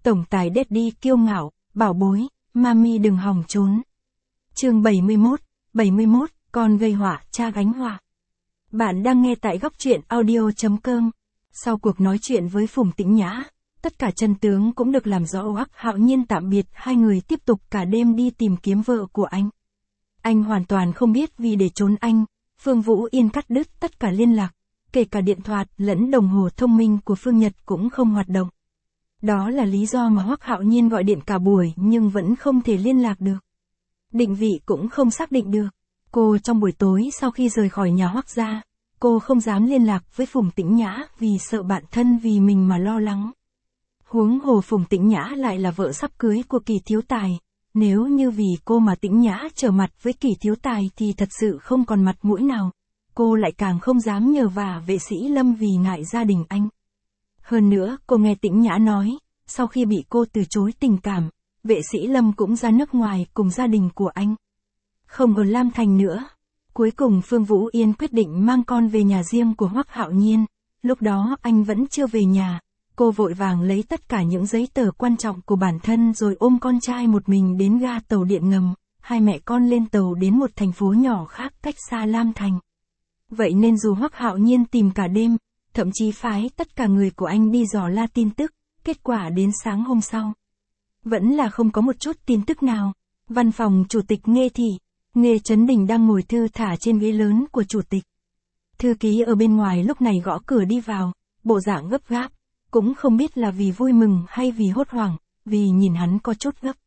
Tổng tài Daddy kiêu ngạo, bảo bối, mami đừng hòng trốn. Chương 71, con gây họa, cha gánh họa. Bạn đang nghe tại góc truyện audio.com. Sau cuộc nói chuyện với Phùng Tĩnh Nhã, tất cả chân tướng cũng được làm rõ. Hoắc Hạo Nhiên tạm biệt hai người, tiếp tục cả đêm đi tìm kiếm vợ của anh. Anh hoàn toàn không biết vì để trốn anh, Phương Vũ Yên cắt đứt tất cả liên lạc, kể cả điện thoại lẫn đồng hồ thông minh của Phương Nhật cũng không hoạt động. Đó là lý do mà Hoắc Hạo Nhiên gọi điện cả buổi nhưng vẫn không thể liên lạc được. Định vị cũng không xác định được. Cô trong buổi tối sau khi rời khỏi nhà Hoắc gia, cô không dám liên lạc với Phùng Tĩnh Nhã vì sợ bạn thân vì mình mà lo lắng. Huống hồ Phùng Tĩnh Nhã lại là vợ sắp cưới của Kỳ Thiếu Tài. Nếu như vì cô mà Tĩnh Nhã trở mặt với Kỳ Thiếu Tài thì thật sự không còn mặt mũi nào. Cô lại càng không dám nhờ vả vệ sĩ Lâm vì ngại gia đình anh. Hơn nữa, cô nghe Tĩnh Nhã nói, sau khi bị cô từ chối tình cảm, vệ sĩ Lâm cũng ra nước ngoài cùng gia đình của anh. Không ở Lam Thành nữa. Cuối cùng Phương Vũ Yên quyết định mang con về nhà riêng của Hoắc Hạo Nhiên. Lúc đó anh vẫn chưa về nhà. Cô vội vàng lấy tất cả những giấy tờ quan trọng của bản thân rồi ôm con trai một mình đến ga tàu điện ngầm. Hai mẹ con lên tàu đến một thành phố nhỏ khác cách xa Lam Thành. Vậy nên dù Hoắc Hạo Nhiên tìm cả đêm, thậm chí phái tất cả người của anh đi dò la tin tức, kết quả đến sáng hôm sau vẫn là không có một chút tin tức nào. Văn phòng chủ tịch Nghê Chấn Đình đang ngồi thư thả trên ghế lớn của chủ tịch. Thư ký ở bên ngoài lúc này gõ cửa đi vào, bộ dạng gấp gáp, cũng không biết là vì vui mừng hay vì hốt hoảng, vì nhìn hắn có chút gấp.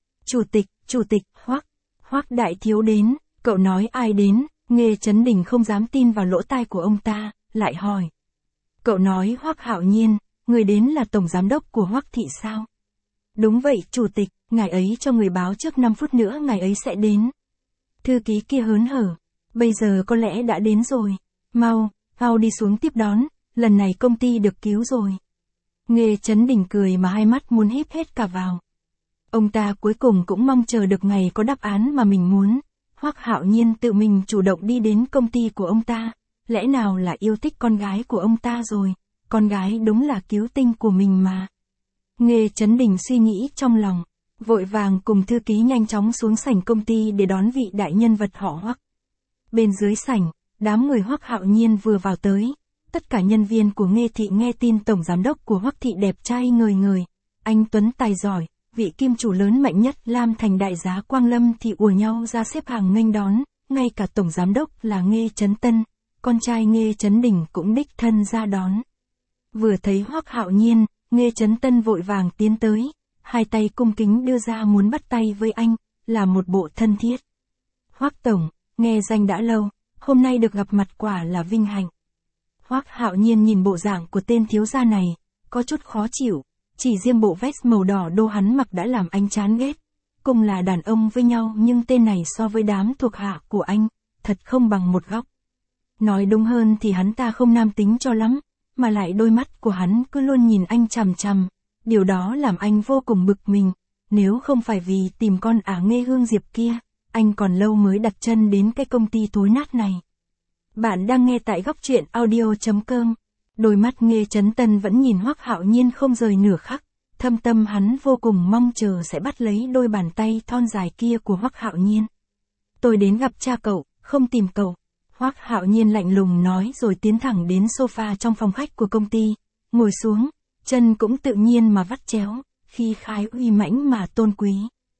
Chủ tịch, Hoắc đại thiếu đến, cậu nói ai đến? Nghê Chấn Đình không dám tin vào lỗ tai của ông ta, lại hỏi. Cậu nói Hoắc Hạo Nhiên, người đến là tổng giám đốc của Hoắc thị sao? Đúng vậy chủ tịch, ngài ấy cho người báo trước 5 phút nữa ngài ấy sẽ đến. Thư ký kia hớn hở, bây giờ có lẽ đã đến rồi, mau đi xuống tiếp đón, lần này công ty được cứu rồi. Nghê Chấn Đình cười mà hai mắt muốn híp hết cả vào. Ông ta cuối cùng cũng mong chờ được ngày có đáp án mà mình muốn. Hoắc Hạo Nhiên tự mình chủ động đi đến công ty của ông ta, lẽ nào là yêu thích con gái của ông ta rồi, con gái đúng là cứu tinh của mình mà. Nghê Chấn Đình suy nghĩ trong lòng, vội vàng cùng thư ký nhanh chóng xuống sảnh công ty để đón vị đại nhân vật họ Hoắc. Bên dưới sảnh, đám người Hoắc Hạo Nhiên vừa vào tới, tất cả nhân viên của Nghê thị nghe tin tổng giám đốc của Hoắc thị đẹp trai ngời ngời, anh tuấn tài giỏi, vị kim chủ lớn mạnh nhất Lam Thành đại giá Quang Lâm thì ùa nhau ra xếp hàng nghênh đón, ngay cả tổng giám đốc là Nghê Chấn Tân, con trai Nghê Chấn Đình cũng đích thân ra đón. Vừa thấy Hoắc Hạo Nhiên, Nghê Chấn Tân vội vàng tiến tới, hai tay cung kính đưa ra muốn bắt tay với anh, là một bộ thân thiết. Hoắc tổng, nghe danh đã lâu, hôm nay được gặp mặt quả là vinh hạnh. Hoắc Hạo Nhiên nhìn bộ dạng của tên thiếu gia này, có chút khó chịu, chỉ riêng bộ vest màu đỏ đô hắn mặc đã làm anh chán ghét. Cùng là đàn ông với nhau nhưng tên này so với đám thuộc hạ của anh, thật không bằng một góc. Nói đúng hơn thì hắn ta không nam tính cho lắm, mà lại đôi mắt của hắn cứ luôn nhìn anh chằm chằm, điều đó làm anh vô cùng bực mình, nếu không phải vì tìm con Nghê Hương Diệp kia, anh còn lâu mới đặt chân đến cái công ty thối nát này. Bạn đang nghe tại góc truyện audio.com. Đôi mắt Nghê Chấn Tân vẫn nhìn Hoắc Hạo Nhiên không rời nửa khắc, thâm tâm hắn vô cùng mong chờ sẽ bắt lấy đôi bàn tay thon dài kia của Hoắc Hạo Nhiên. Tôi đến gặp cha cậu, không tìm cậu. Hoắc Hạo Nhiên lạnh lùng nói rồi tiến thẳng đến sofa trong phòng khách của công ty, ngồi xuống, chân cũng tự nhiên mà vắt chéo, khí khái uy mãnh mà tôn quý.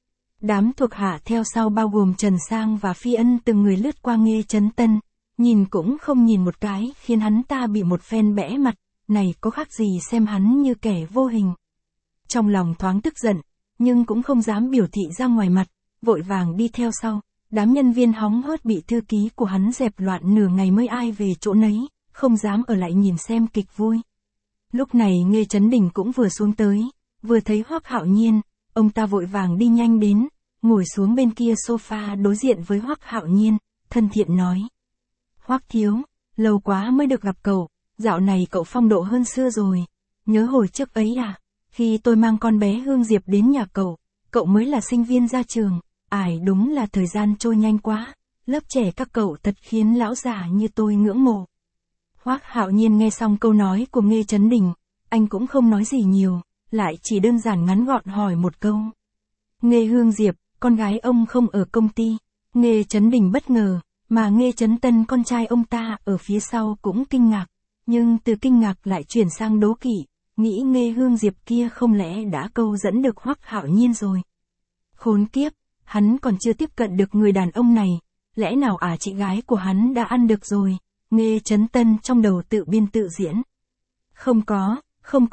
Đám thuộc hạ theo sau bao gồm Trần Sang và Phi Ân từng người lướt qua Nghê Chấn Tân, nhìn cũng không nhìn một cái khiến hắn ta bị một phen bẽ mặt, này có khác gì xem hắn như kẻ vô hình. Trong lòng thoáng tức giận, nhưng cũng không dám biểu thị ra ngoài mặt, vội vàng đi theo sau. Đám nhân viên hóng hớt bị thư ký của hắn dẹp loạn nửa ngày mới ai về chỗ nấy, không dám ở lại nhìn xem kịch vui. Lúc này Nghê Chấn Đình cũng vừa xuống tới, vừa thấy Hoắc Hạo Nhiên, ông ta vội vàng đi nhanh đến, ngồi xuống bên kia sofa đối diện với Hoắc Hạo Nhiên, thân thiện nói. Hoắc thiếu, lâu quá mới được gặp cậu, dạo này cậu phong độ hơn xưa rồi, nhớ hồi trước ấy à, khi tôi mang con bé Hương Diệp đến nhà cậu mới là sinh viên ra trường. Đúng là thời gian trôi nhanh quá, lớp trẻ các cậu thật khiến lão già như tôi ngưỡng mộ. Hoắc Hạo Nhiên nghe xong câu nói của Nghê Chấn Đình, anh cũng không nói gì nhiều, lại chỉ đơn giản ngắn gọn hỏi một câu. Nghê Hương Diệp, con gái ông không ở công ty. Nghê Chấn Đình bất ngờ, mà Nghê Chấn Tân con trai ông ta ở phía sau cũng kinh ngạc. Nhưng từ kinh ngạc lại chuyển sang đố kỵ, nghĩ Nghê Hương Diệp kia không lẽ đã câu dẫn được Hoắc Hạo Nhiên rồi. Khốn kiếp, hắn còn chưa tiếp cận được người đàn ông này, lẽ nào chị gái của hắn đã ăn được rồi. Nghê Chấn Tân trong đầu tự biên tự diễn. Không có, không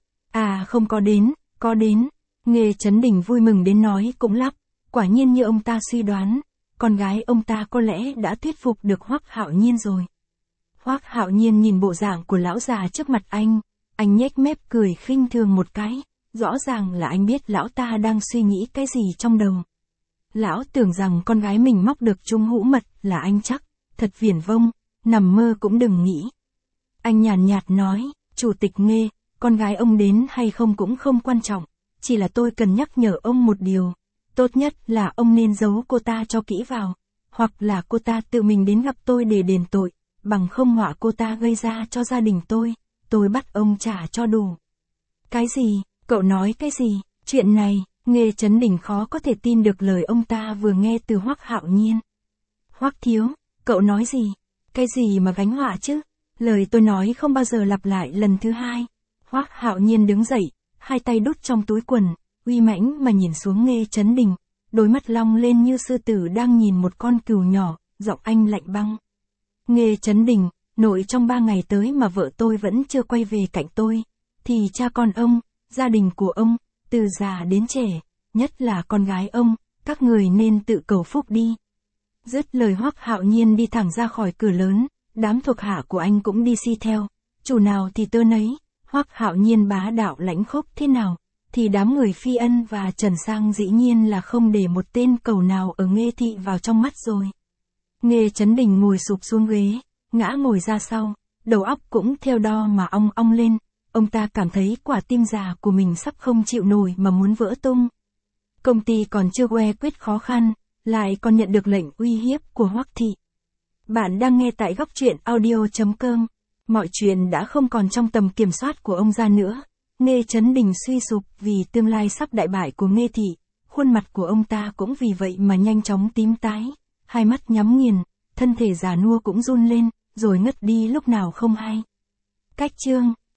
có đến. Nghê Chấn Đình vui mừng đến nói cũng lắp, quả nhiên như ông ta suy đoán, con gái ông ta có lẽ đã thuyết phục được Hoắc Hạo Nhiên rồi. Hoắc Hạo Nhiên nhìn bộ dạng của lão già trước mặt anh nhếch mép cười khinh thường một cái, rõ ràng là anh biết lão ta đang suy nghĩ cái gì trong đầu. Lão tưởng rằng con gái mình móc được Trung Hữu Mật là anh chắc, thật viển vông, nằm mơ cũng đừng nghĩ. Anh nhàn nhạt nói, Chủ tịch Nghê, con gái ông đến hay không cũng không quan trọng, chỉ là tôi cần nhắc nhở ông một điều, tốt nhất là ông nên giấu cô ta cho kỹ vào, hoặc là cô ta tự mình đến gặp tôi để đền tội, bằng không họa cô ta gây ra cho gia đình tôi bắt ông trả cho đủ. Cái gì, cậu nói cái gì, chuyện này, Nghê Chấn Đình khó có thể tin được lời ông ta vừa nghe từ Hoắc Hạo Nhiên. Hoắc thiếu, cậu nói gì, cái gì mà gánh họa chứ, lời tôi nói không bao giờ lặp lại lần thứ hai. Hoắc Hạo Nhiên đứng dậy, hai tay đút trong túi quần, uy mãnh mà nhìn xuống Nghê Chấn Đình, đôi mắt long lên như sư tử đang nhìn một con cừu nhỏ, giọng anh lạnh băng. Nghê Chấn Đình, nội trong 3 ngày tới mà vợ tôi vẫn chưa quay về cạnh tôi, thì cha con ông, gia đình của ông, từ già đến trẻ, nhất là con gái ông, các người nên tự cầu phúc đi. Dứt lời Hoắc Hạo Nhiên đi thẳng ra khỏi cửa lớn, đám thuộc hạ của anh cũng đi xi theo, chủ nào thì tơ nấy. Hoắc Hạo Nhiên bá đạo lãnh khốc thế nào, thì đám người Phi Ân và Trần Sang dĩ nhiên là không để một tên cẩu nào ở Nghê thị vào trong mắt rồi. Nghê Chấn Đình ngồi sụp xuống ghế, ngã ngồi ra sau, đầu óc cũng theo đo mà ong ong lên, ông ta cảm thấy quả tim già của mình sắp không chịu nổi mà muốn vỡ tung. Công ty còn chưa quyết khó khăn, lại còn nhận được lệnh uy hiếp của Hoắc thị. Bạn đang nghe tại góc truyện audio.com. Mọi chuyện đã không còn trong tầm kiểm soát của ông ra nữa. Nghê Chấn Đình suy sụp vì tương lai sắp đại bại của Nghê thị, khuôn mặt của ông ta cũng vì vậy mà nhanh chóng tím tái, hai mắt nhắm nghiền, thân thể già nua cũng run lên, rồi ngất đi lúc nào không hay. Cách chương